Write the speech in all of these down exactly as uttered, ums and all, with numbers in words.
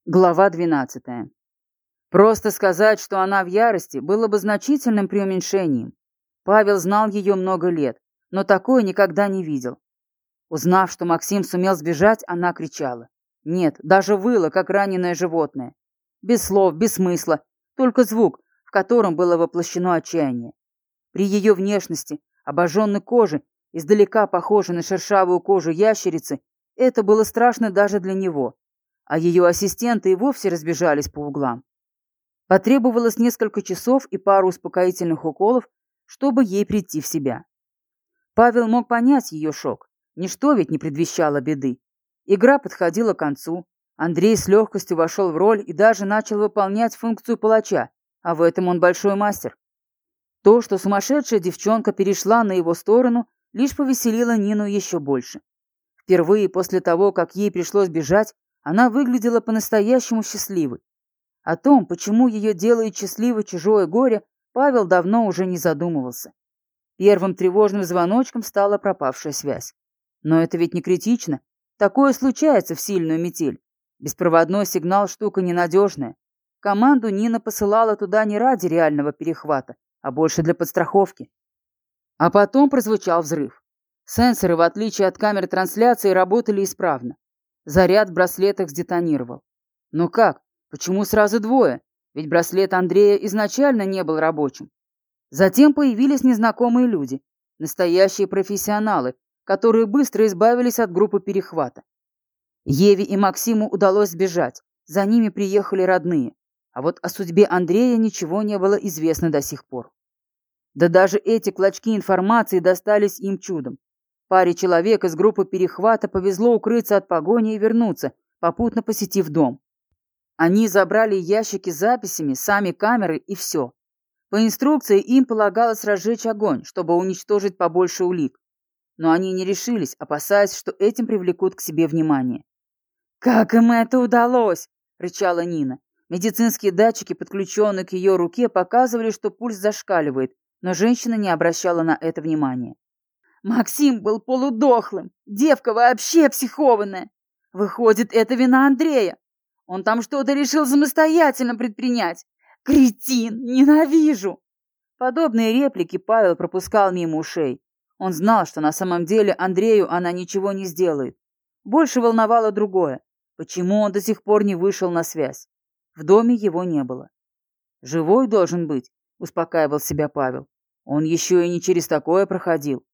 Глава двенадцатая. Просто сказать, что она в ярости, было бы значительным преуменьшением. Павел знал ее много лет, но такое никогда не видел. Узнав, что Максим сумел сбежать, она кричала. Нет, даже выла, как раненое животное. Без слов, без смысла, только звук, в котором было воплощено отчаяние. При ее внешности, обожженной коже, издалека похожей на шершавую кожу ящерицы, это было страшно даже для него. А ее ассистенты и вовсе разбежались по углам. Потребовалось несколько часов и пару успокоительных уколов, чтобы ей прийти в себя. Павел мог понять ее шок. Ничто ведь не предвещало беды. Игра подходила к концу. Андрей с легкостью вошел в роль и даже начал выполнять функцию палача, а в этом он большой мастер. То, что сумасшедшая девчонка перешла на его сторону, лишь повеселило Нину еще больше. Впервые после того, как ей пришлось бежать, она выглядела по-настоящему счастливой. О том, почему ее делает счастливой чужое горе, Павел давно уже не задумывался. Первым тревожным звоночком стала пропавшая связь. Но это ведь не критично. Такое случается в сильную метель. Беспроводной сигнал – штука ненадежная. Команду Нина посылала туда не ради реального перехвата, а больше для подстраховки. А потом прозвучал взрыв. Сенсоры, в отличие от камер трансляции, работали исправно. Заряд в браслетах сдетонировал. Но как? Почему сразу двое? Ведь браслет Андрея изначально не был рабочим. Затем появились незнакомые люди, настоящие профессионалы, которые быстро избавились от группы перехвата. Еве и Максиму удалось сбежать, за ними приехали родные, а вот о судьбе Андрея ничего не было известно до сих пор. Да даже эти клочки информации достались им чудом. Паре человек из группы перехвата повезло укрыться от погони и вернуться, попутно посетив дом. Они забрали ящики с записями, сами камеры и все. По инструкции им полагалось разжечь огонь, чтобы уничтожить побольше улик. Но они не решились, опасаясь, что этим привлекут к себе внимание. «Как им это удалось?» – рычала Нина. Медицинские датчики, подключенные к ее руке, показывали, что пульс зашкаливает, но женщина не обращала на это внимания. «Максим был полудохлым, девка вообще психованная. Выходит, это вина Андрея. Он там что-то решил самостоятельно предпринять. Кретин, ненавижу!» Подобные реплики Павел пропускал мимо ушей. Он знал, что на самом деле Андрею она ничего не сделает. Больше волновало другое. Почему он до сих пор не вышел на связь? В доме его не было. «Живой должен быть», — успокаивал себя Павел. Он еще и не через такое проходил.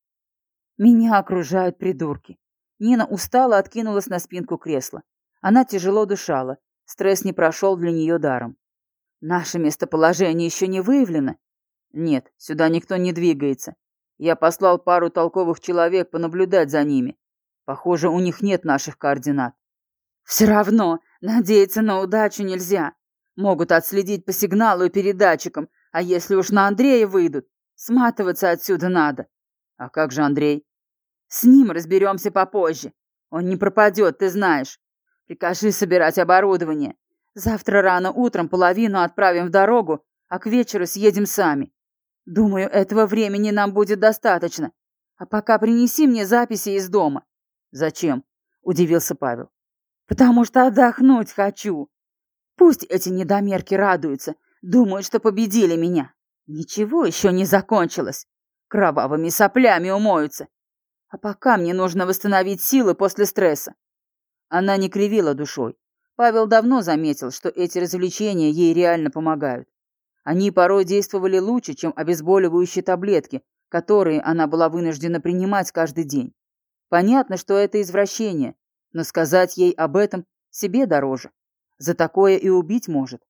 «Меня окружают придурки». Нина устало откинулась на спинку кресла. Она тяжело дышала. Стресс не прошел для нее даром. «Наше местоположение еще не выявлено?» «Нет, сюда никто не двигается. Я послал пару толковых человек понаблюдать за ними. Похоже, у них нет наших координат». «Все равно, надеяться на удачу нельзя. Могут отследить по сигналу и передатчикам, а если уж на Андрея выйдут, сматываться отсюда надо». «А как же Андрей?» «С ним разберемся попозже. Он не пропадет, ты знаешь. Прикажи собирать оборудование. Завтра рано утром половину отправим в дорогу, а к вечеру съедем сами. Думаю, этого времени нам будет достаточно. А пока принеси мне записи из дома». «Зачем?» – удивился Павел. «Потому что отдохнуть хочу. Пусть эти недомерки радуются, думают, что победили меня. Ничего еще не закончилось. Кровавыми соплями умоются. А пока мне нужно восстановить силы после стресса». Она не кривила душой. Павел давно заметил, что эти развлечения ей реально помогают. Они порой действовали лучше, чем обезболивающие таблетки, которые она была вынуждена принимать каждый день. Понятно, что это извращение, но сказать ей об этом себе дороже. За такое и убить может.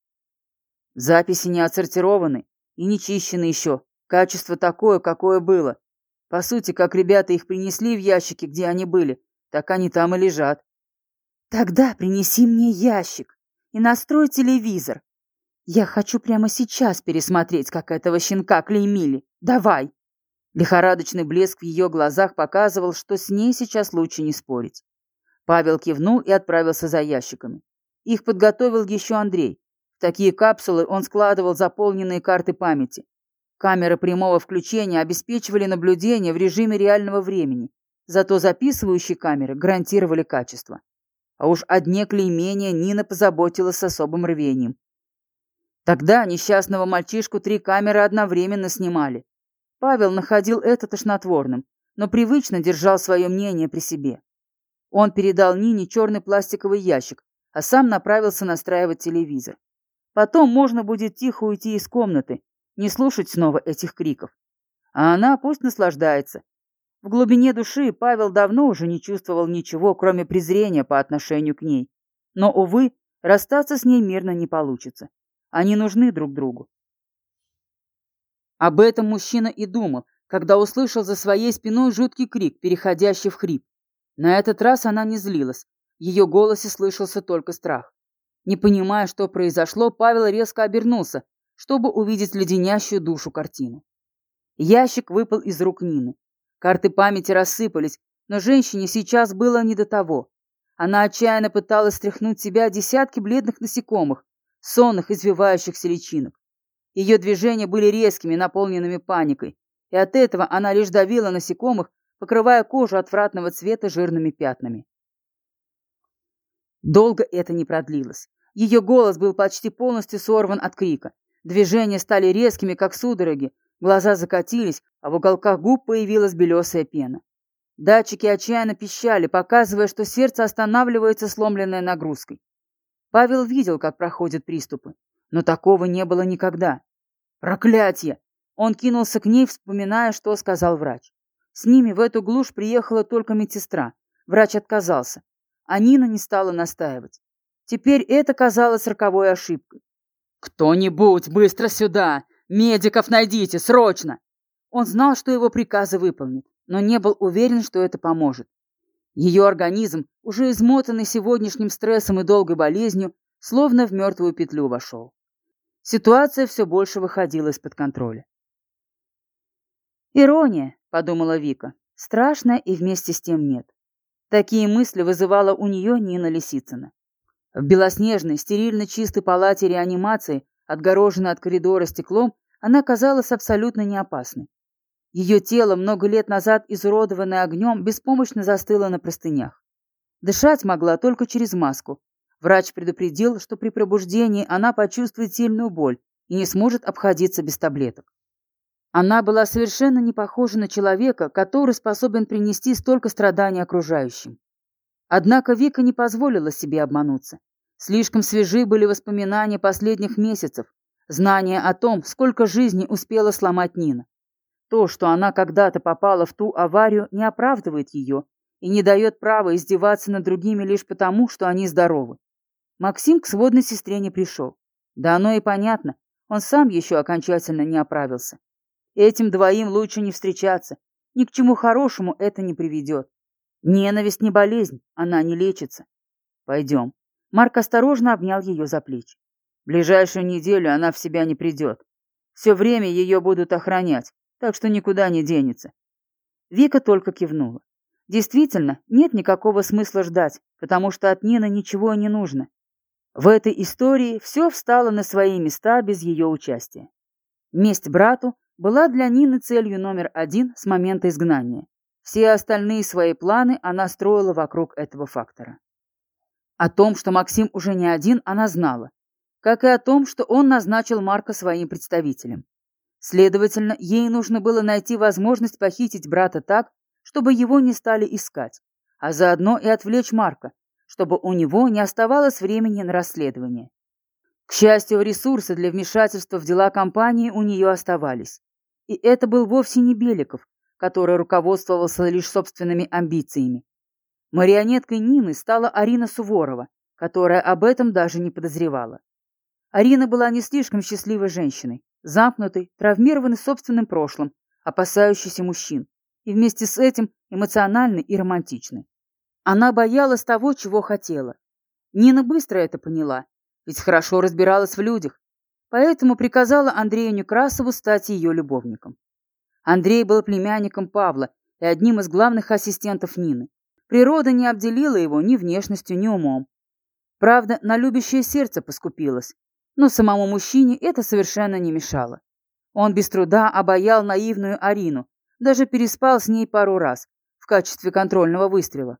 Записи не отсортированы и не чищены еще. Качество такое, какое было. По сути, как ребята их принесли в ящики, где они были, так они там и лежат. «Тогда принеси мне ящик и настрой телевизор. Я хочу прямо сейчас пересмотреть, как этого щенка клеймили. Давай!» Лихорадочный блеск в ее глазах показывал, что с ней сейчас лучше не спорить. Павел кивнул и отправился за ящиками. Их подготовил еще Андрей. В такие капсулы он складывал заполненные карты памяти. Камеры прямого включения обеспечивали наблюдение в режиме реального времени, зато записывающие камеры гарантировали качество. А уж о дне клеймения Нина позаботилась с особым рвением. Тогда несчастного мальчишку три камеры одновременно снимали. Павел находил это тошнотворным, но привычно держал свое мнение при себе. Он передал Нине черный пластиковый ящик, а сам направился настраивать телевизор. Потом можно будет тихо уйти из комнаты, не слушать снова этих криков. А она пусть наслаждается. В глубине души Павел давно уже не чувствовал ничего, кроме презрения по отношению к ней. Но, увы, расстаться с ней мирно не получится. Они нужны друг другу. Об этом мужчина и думал, когда услышал за своей спиной жуткий крик, переходящий в хрип. На этот раз она не злилась. В ее голосе слышался только страх. Не понимая, что произошло, Павел резко обернулся, чтобы увидеть леденящую душу картину. Ящик выпал из рук Нины. Карты памяти рассыпались, но женщине сейчас было не до того. Она отчаянно пыталась стряхнуть с себя десятки бледных насекомых, сонных, извивающихся личинок. Ее движения были резкими, наполненными паникой, и от этого она лишь давила насекомых, покрывая кожу отвратного цвета жирными пятнами. Долго это не продлилось. Ее голос был почти полностью сорван от крика. Движения стали резкими, как судороги, глаза закатились, а в уголках губ появилась белесая пена. Датчики отчаянно пищали, показывая, что сердце останавливается, сломленное нагрузкой. Павел видел, как проходят приступы, но такого не было никогда. Проклятье! Он кинулся к ней, вспоминая, что сказал врач. С ними в эту глушь приехала только медсестра. Врач отказался, а Нина не стала настаивать. Теперь это казалось роковой ошибкой. «Кто-нибудь, быстро сюда! Медиков найдите, срочно!» Он знал, что его приказы выполнит, но не был уверен, что это поможет. Ее организм, уже измотанный сегодняшним стрессом и долгой болезнью, словно в мертвую петлю вошел. Ситуация все больше выходила из-под контроля. «Ирония», — подумала Вика, — «страшная и вместе с тем нет». Такие мысли вызывала у нее Нина Лисицына. В белоснежной, стерильно чистой палате реанимации, отгороженной от коридора стеклом, она казалась абсолютно неопасной. Ее тело, много лет назад изуродованное огнем, беспомощно застыло на простынях. Дышать могла только через маску. Врач предупредил, что при пробуждении она почувствует сильную боль и не сможет обходиться без таблеток. Она была совершенно не похожа на человека, который способен принести столько страданий окружающим. Однако Вика не позволила себе обмануться. Слишком свежи были воспоминания последних месяцев, знания о том, сколько жизней успела сломать Нина. То, что она когда-то попала в ту аварию, не оправдывает ее и не дает права издеваться над другими лишь потому, что они здоровы. Максим к сводной сестре не пришел. Да оно и понятно, он сам еще окончательно не оправился. Этим двоим лучше не встречаться, ни к чему хорошему это не приведет. Ненависть не болезнь, она не лечится. Пойдем. Марк осторожно обнял ее за плечи. Ближайшую неделю она в себя не придет. Все время ее будут охранять, так что никуда не денется. Вика только кивнула. Действительно, нет никакого смысла ждать, потому что от Нины ничего не нужно. В этой истории все встало на свои места без ее участия. Месть брату была для Нины целью номер один с момента изгнания. Все остальные свои планы она строила вокруг этого фактора. О том, что Максим уже не один, она знала, как и о том, что он назначил Марка своим представителем. Следовательно, ей нужно было найти возможность похитить брата так, чтобы его не стали искать, а заодно и отвлечь Марка, чтобы у него не оставалось времени на расследование. К счастью, ресурсы для вмешательства в дела компании у нее оставались. И это был вовсе не Беликов, который руководствовался лишь собственными амбициями. Марионеткой Нины стала Арина Суворова, которая об этом даже не подозревала. Арина была не слишком счастливой женщиной, замкнутой, травмированной собственным прошлым, опасающейся мужчин, и вместе с этим эмоциональной и романтичной. Она боялась того, чего хотела. Нина быстро это поняла, ведь хорошо разбиралась в людях, поэтому приказала Андрею Некрасову стать ее любовником. Андрей был племянником Павла и одним из главных ассистентов Нины. Природа не обделила его ни внешностью, ни умом. Правда, на любящее сердце поскупилась, но самому мужчине это совершенно не мешало. Он без труда обаял наивную Арину, даже переспал с ней пару раз в качестве контрольного выстрела.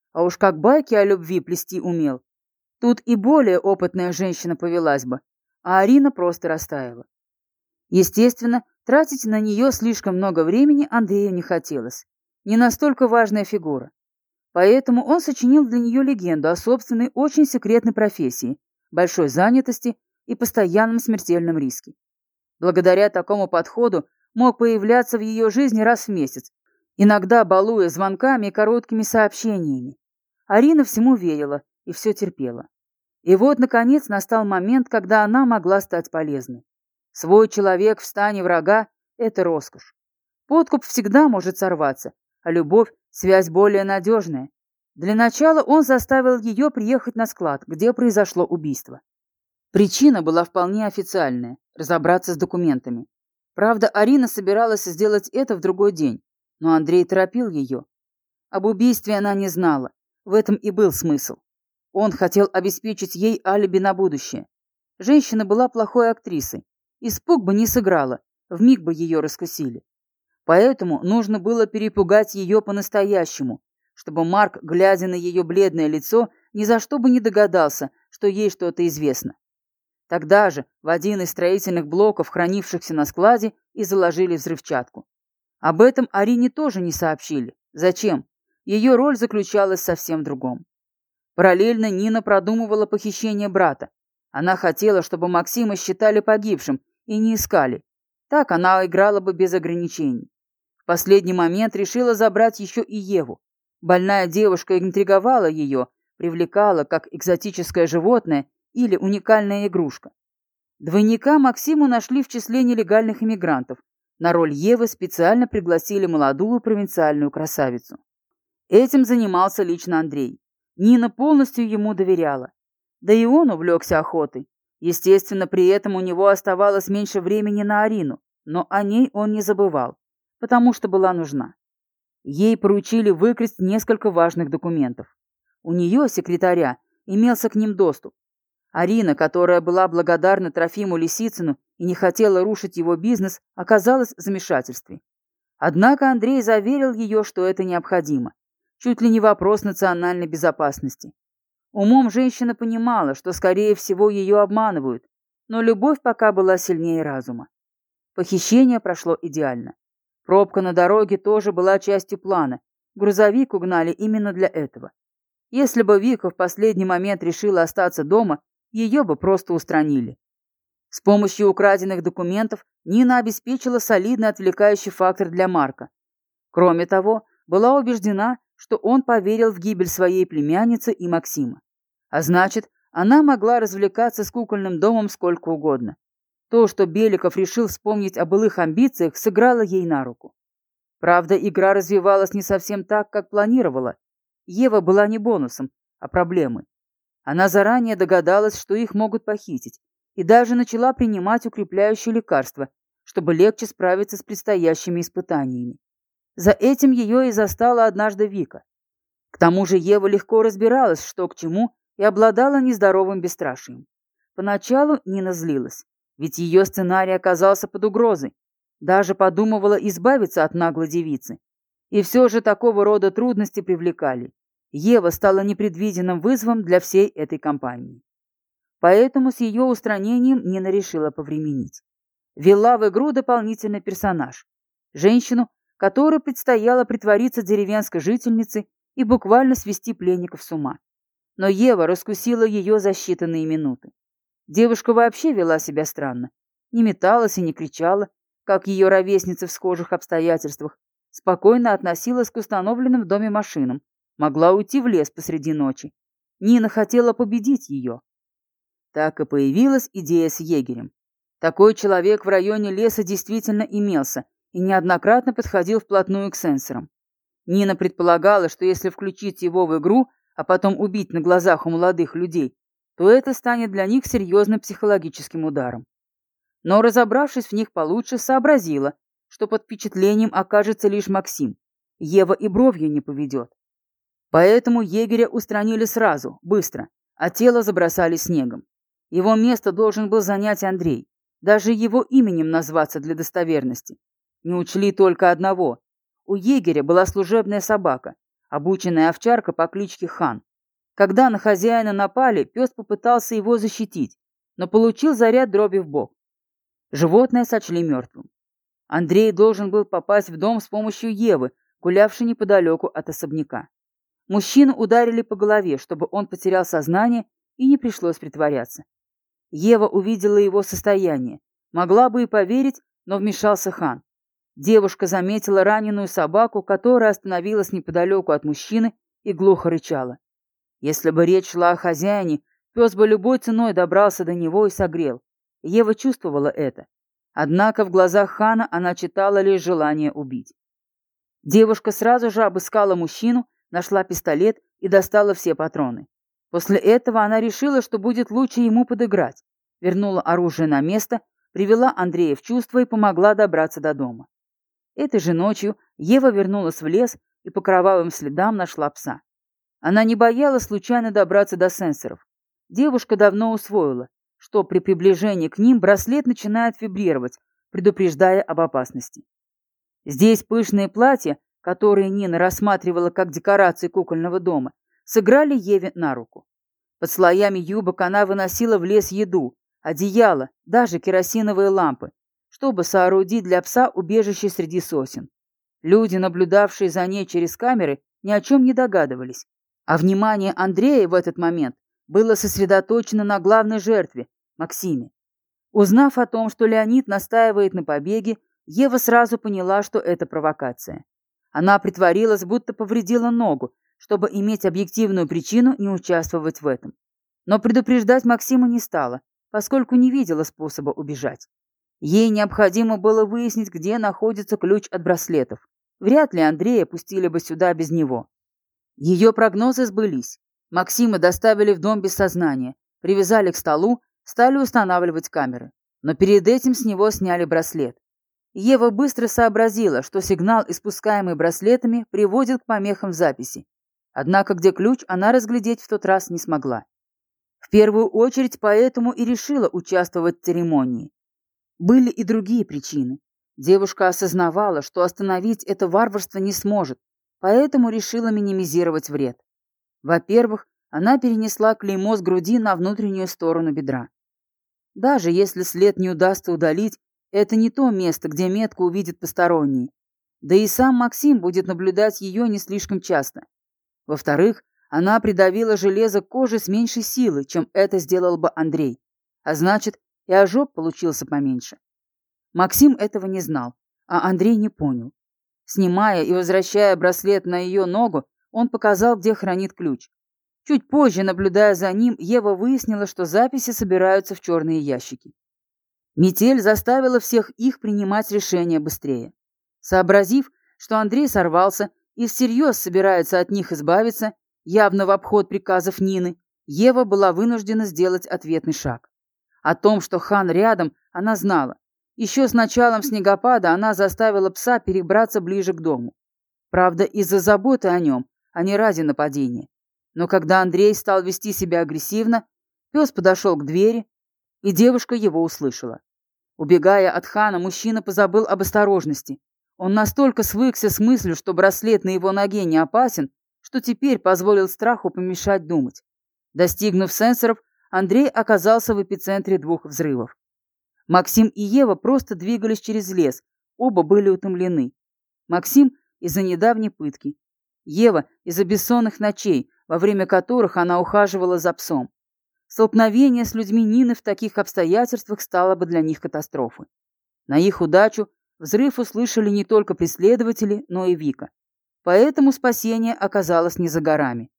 А уж как байки о любви плести умел. Тут и более опытная женщина повелась бы, а Арина просто растаяла. Естественно, тратить на нее слишком много времени Андрею не хотелось. Не настолько важная фигура. Поэтому он сочинил для нее легенду о собственной очень секретной профессии, большой занятости и постоянном смертельном риске. Благодаря такому подходу мог появляться в ее жизни раз в месяц, иногда балуя звонками и короткими сообщениями. Арина всему верила и все терпела. И вот, наконец, настал момент, когда она могла стать полезной. Свой человек в стане врага – это роскошь. Подкуп всегда может сорваться, а любовь – связь более надежная. Для начала он заставил ее приехать на склад, где произошло убийство. Причина была вполне официальная – разобраться с документами. Правда, Арина собиралась сделать это в другой день, но Андрей торопил ее. Об убийстве она не знала, в этом и был смысл. Он хотел обеспечить ей алиби на будущее. Женщина была плохой актрисой. Испуг бы не сыграла, вмиг бы ее раскусили. Поэтому нужно было перепугать ее по-настоящему, чтобы Марк, глядя на ее бледное лицо, ни за что бы не догадался, что ей что-то известно. Тогда же в один из строительных блоков, хранившихся на складе, и заложили взрывчатку. Об этом Арине тоже не сообщили. Зачем? Ее роль заключалась совсем в другом. Параллельно Нина продумывала похищение брата. Она хотела, чтобы Максима считали погибшим и не искали. Так она играла бы без ограничений. В последний момент решила забрать еще и Еву. Больная девушка интриговала ее, привлекала как экзотическое животное или уникальная игрушка. Двойника Максиму нашли в числе нелегальных иммигрантов. На роль Евы специально пригласили молодую провинциальную красавицу. Этим занимался лично Андрей. Нина полностью ему доверяла. Да и он увлекся охотой. Естественно, при этом у него оставалось меньше времени на Арину, но о ней он не забывал, потому что была нужна. Ей поручили выкрасть несколько важных документов. У нее, секретаря, имелся к ним доступ. Арина, которая была благодарна Трофиму Лисицыну и не хотела рушить его бизнес, оказалась в замешательстве. Однако Андрей заверил ее, что это необходимо. Чуть ли не вопрос национальной безопасности. Умом женщина понимала, что, скорее всего, ее обманывают, но любовь пока была сильнее разума. Похищение прошло идеально. Пробка на дороге тоже была частью плана. Грузовик угнали именно для этого. Если бы Вика в последний момент решила остаться дома, ее бы просто устранили. С помощью украденных документов Нина обеспечила солидный отвлекающий фактор для Марка. Кроме того, была убеждена, что он поверил в гибель своей племянницы и Максима. А значит, она могла развлекаться с кукольным домом сколько угодно. То, что Беликов решил вспомнить о былых амбициях, сыграло ей на руку. Правда, игра развивалась не совсем так, как планировала. Ева была не бонусом, а проблемой. Она заранее догадалась, что их могут похитить, и даже начала принимать укрепляющие лекарства, чтобы легче справиться с предстоящими испытаниями. За этим ее и застала однажды Вика. К тому же Ева легко разбиралась, что к чему, и обладала нездоровым бесстрашием. Поначалу Нина злилась, ведь ее сценарий оказался под угрозой. Даже подумывала избавиться от наглой девицы. И все же такого рода трудности привлекали. Ева стала непредвиденным вызовом для всей этой компании. Поэтому с ее устранением Нина решила повременить. Ввела в игру дополнительный персонаж. Женщину, которой предстояло притвориться деревенской жительницей и буквально свести пленников с ума. Но Ева раскусила ее за считанные минуты. Девушка вообще вела себя странно. Не металась и не кричала, как ее ровесницы в схожих обстоятельствах. Спокойно относилась к установленным в доме машинам. Могла уйти в лес посреди ночи. Нина хотела победить ее. Так и появилась идея с егерем. Такой человек в районе леса действительно имелся и неоднократно подходил вплотную к сенсорам. Нина предполагала, что если включить его в игру, а потом убить на глазах у молодых людей, то это станет для них серьезным психологическим ударом. Но, разобравшись в них получше, сообразила, что под впечатлением окажется лишь Максим. Ева и бровью не поведет. Поэтому егеря устранили сразу, быстро, а тело забросали снегом. Его место должен был занять Андрей, даже его именем назваться для достоверности. Не учли только одного. У егеря была служебная собака, обученная овчарка по кличке Хан. Когда на хозяина напали, пес попытался его защитить, но получил заряд дроби в бок. Животное сочли мертвым. Андрей должен был попасть в дом с помощью Евы, гулявшей неподалеку от особняка. Мужчину ударили по голове, чтобы он потерял сознание и не пришлось притворяться. Ева увидела его состояние. Могла бы и поверить, но вмешался Хан. Девушка заметила раненую собаку, которая остановилась неподалеку от мужчины и глухо рычала. Если бы речь шла о хозяине, пес бы любой ценой добрался до него и согрел. Ева чувствовала это. Однако в глазах Хана она читала лишь желание убить. Девушка сразу же обыскала мужчину, нашла пистолет и достала все патроны. После этого она решила, что будет лучше ему подыграть. Вернула оружие на место, привела Андрея в чувство и помогла добраться до дома. Этой же ночью Ева вернулась в лес и по кровавым следам нашла пса. Она не боялась случайно добраться до сенсоров. Девушка давно усвоила, что при приближении к ним браслет начинает вибрировать, предупреждая об опасности. Здесь пышные платья, которые Нина рассматривала как декорации кукольного дома, сыграли Еве на руку. Под слоями юбок она выносила в лес еду, одеяло, даже керосиновые лампы, чтобы соорудить для пса убежище среди сосен. Люди, наблюдавшие за ней через камеры, ни о чем не догадывались, а внимание Андрея в этот момент было сосредоточено на главной жертве – Максиме. Узнав о том, что Леонид настаивает на побеге, Ева сразу поняла, что это провокация. Она притворилась, будто повредила ногу, чтобы иметь объективную причину не участвовать в этом. Но предупреждать Максима не стала, поскольку не видела способа убежать. Ей необходимо было выяснить, где находится ключ от браслетов. Вряд ли Андрея пустили бы сюда без него. Ее прогнозы сбылись. Максима доставили в дом без сознания, привязали к столу, стали устанавливать камеры. Но перед этим с него сняли браслет. Ева быстро сообразила, что сигнал, испускаемый браслетами, приводит к помехам в записи. Однако где ключ, она разглядеть в тот раз не смогла. В первую очередь поэтому и решила участвовать в церемонии. Были и другие причины. Девушка осознавала, что остановить это варварство не сможет, поэтому решила минимизировать вред. Во-первых, она перенесла клеймо с груди на внутреннюю сторону бедра. Даже если след не удастся удалить, это не то место, где метку увидят посторонние. Да и сам Максим будет наблюдать ее не слишком часто. Во-вторых, она придавила железо к коже с меньшей силой, чем это сделал бы Андрей. А значит, и ожог получился поменьше. Максим этого не знал, а Андрей не понял. Снимая и возвращая браслет на ее ногу, он показал, где хранит ключ. Чуть позже, наблюдая за ним, Ева выяснила, что записи собираются в черные ящики. Метель заставила всех их принимать решения быстрее. Сообразив, что Андрей сорвался и всерьез собирается от них избавиться, явно в обход приказов Нины, Ева была вынуждена сделать ответный шаг. О том, что Хан рядом, она знала. Еще с началом снегопада она заставила пса перебраться ближе к дому. Правда, из-за заботы о нем, а не ради нападения. Но когда Андрей стал вести себя агрессивно, пес подошел к двери, и девушка его услышала. Убегая от Хана, мужчина позабыл об осторожности. Он настолько свыкся с мыслью, что браслет на его ноге не опасен, что теперь позволил страху помешать думать. Достигнув сенсоров, Андрей оказался в эпицентре двух взрывов. Максим и Ева просто двигались через лес, оба были утомлены. Максим из-за недавней пытки. Ева из-за бессонных ночей, во время которых она ухаживала за псом. Столкновение с людьми Нины в таких обстоятельствах стало бы для них катастрофой. На их удачу взрыв услышали не только преследователи, но и Вика. Поэтому спасение оказалось не за горами.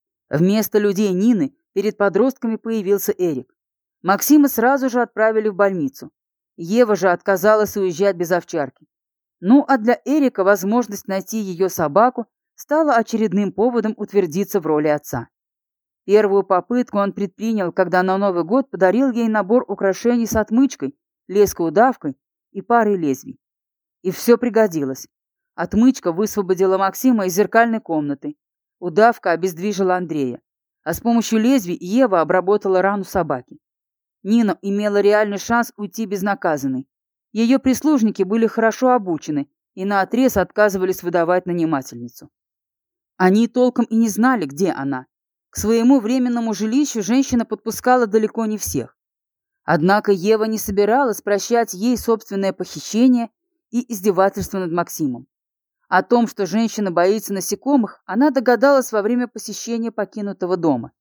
Вместо людей Нины перед подростками появился Эрик. Максима сразу же отправили в больницу. Ева же отказалась уезжать без овчарки. Ну а для Эрика возможность найти ее собаку стала очередным поводом утвердиться в роли отца. Первую попытку он предпринял, когда на Новый год подарил ей набор украшений с отмычкой, леской-удавкой и парой лезвий. И все пригодилось. Отмычка высвободила Максима из зеркальной комнаты. Удавка обездвижила Андрея. А с помощью лезвий Ева обработала рану собаки. Нина имела реальный шанс уйти безнаказанной. Ее прислужники были хорошо обучены и наотрез отказывались выдавать нанимательницу. Они толком и не знали, где она. К своему временному жилищу женщина подпускала далеко не всех. Однако Ева не собиралась прощать ей собственное похищение и издевательство над Максимом. О том, что женщина боится насекомых, она догадалась во время посещения покинутого дома.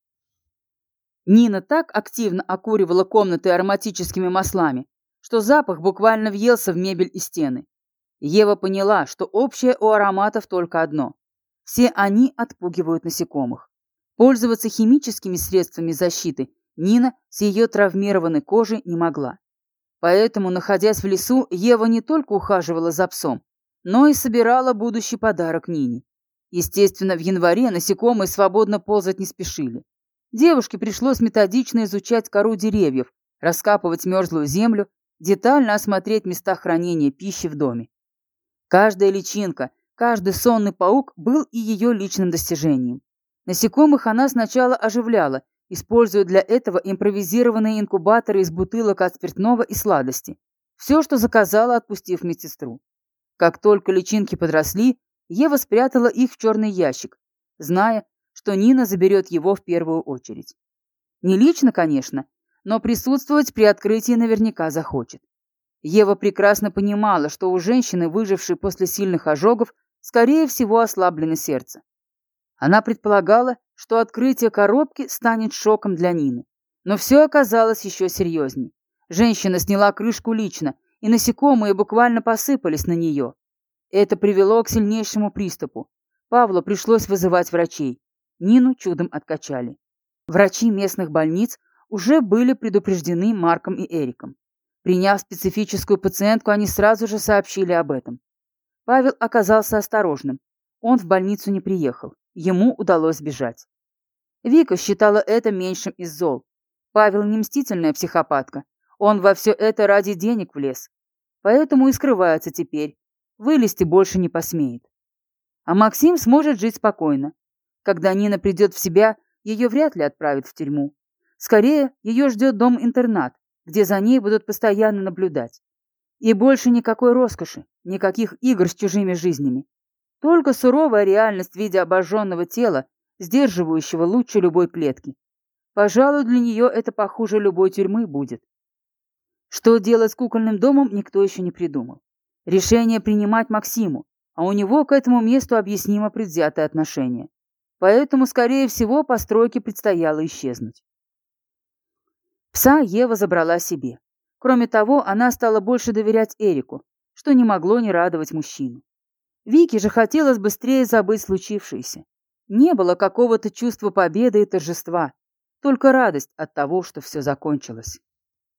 Нина так активно окуривала комнаты ароматическими маслами, что запах буквально въелся в мебель и стены. Ева поняла, что общее у ароматов только одно. Все они отпугивают насекомых. Пользоваться химическими средствами защиты Нина с ее травмированной кожей не могла. Поэтому, находясь в лесу, Ева не только ухаживала за псом, но и собирала будущий подарок Нине. Естественно, в январе насекомые свободно ползать не спешили. Девушке пришлось методично изучать кору деревьев, раскапывать мерзлую землю, детально осмотреть места хранения пищи в доме. Каждая личинка, каждый сонный паук был и ее личным достижением. Насекомых она сначала оживляла, используя для этого импровизированные инкубаторы из бутылок от спиртного и сладости. Все, что заказала, отпустив медсестру. Как только личинки подросли, Ева спрятала их в черный ящик, зная, что Нина заберет его в первую очередь. Не лично, конечно, но присутствовать при открытии наверняка захочет. Ева прекрасно понимала, что у женщины, выжившей после сильных ожогов, скорее всего ослаблено сердце. Она предполагала, что открытие коробки станет шоком для Нины. Но все оказалось еще серьезней. Женщина сняла крышку лично, и насекомые буквально посыпались на нее. Это привело к сильнейшему приступу. Павлу пришлось вызывать врачей. Нину чудом откачали. Врачи местных больниц уже были предупреждены Марком и Эриком. Приняв специфическую пациентку, они сразу же сообщили об этом. Павел оказался осторожным. Он в больницу не приехал. Ему удалось сбежать. Вика считала это меньшим из зол. Павел не мстительная психопатка. Он во все это ради денег влез. Поэтому и скрывается теперь. Вылезти больше не посмеет. А Максим сможет жить спокойно. Когда Нина придет в себя, ее вряд ли отправят в тюрьму. Скорее, ее ждет дом-интернат, где за ней будут постоянно наблюдать. И больше никакой роскоши, никаких игр с чужими жизнями. Только суровая реальность в виде обожженного тела, сдерживающего лучше любой клетки. Пожалуй, для нее это похуже любой тюрьмы будет. Что делать с кукольным домом, никто еще не придумал. Решение принимать Максиму, а у него к этому месту объяснимо предвзятое отношение. Поэтому, скорее всего, постройке предстояло исчезнуть. Пса Ева забрала себе. Кроме того, она стала больше доверять Эрику, что не могло не радовать мужчину. Вике же хотелось быстрее забыть случившееся. Не было какого-то чувства победы и торжества, только радость от того, что все закончилось.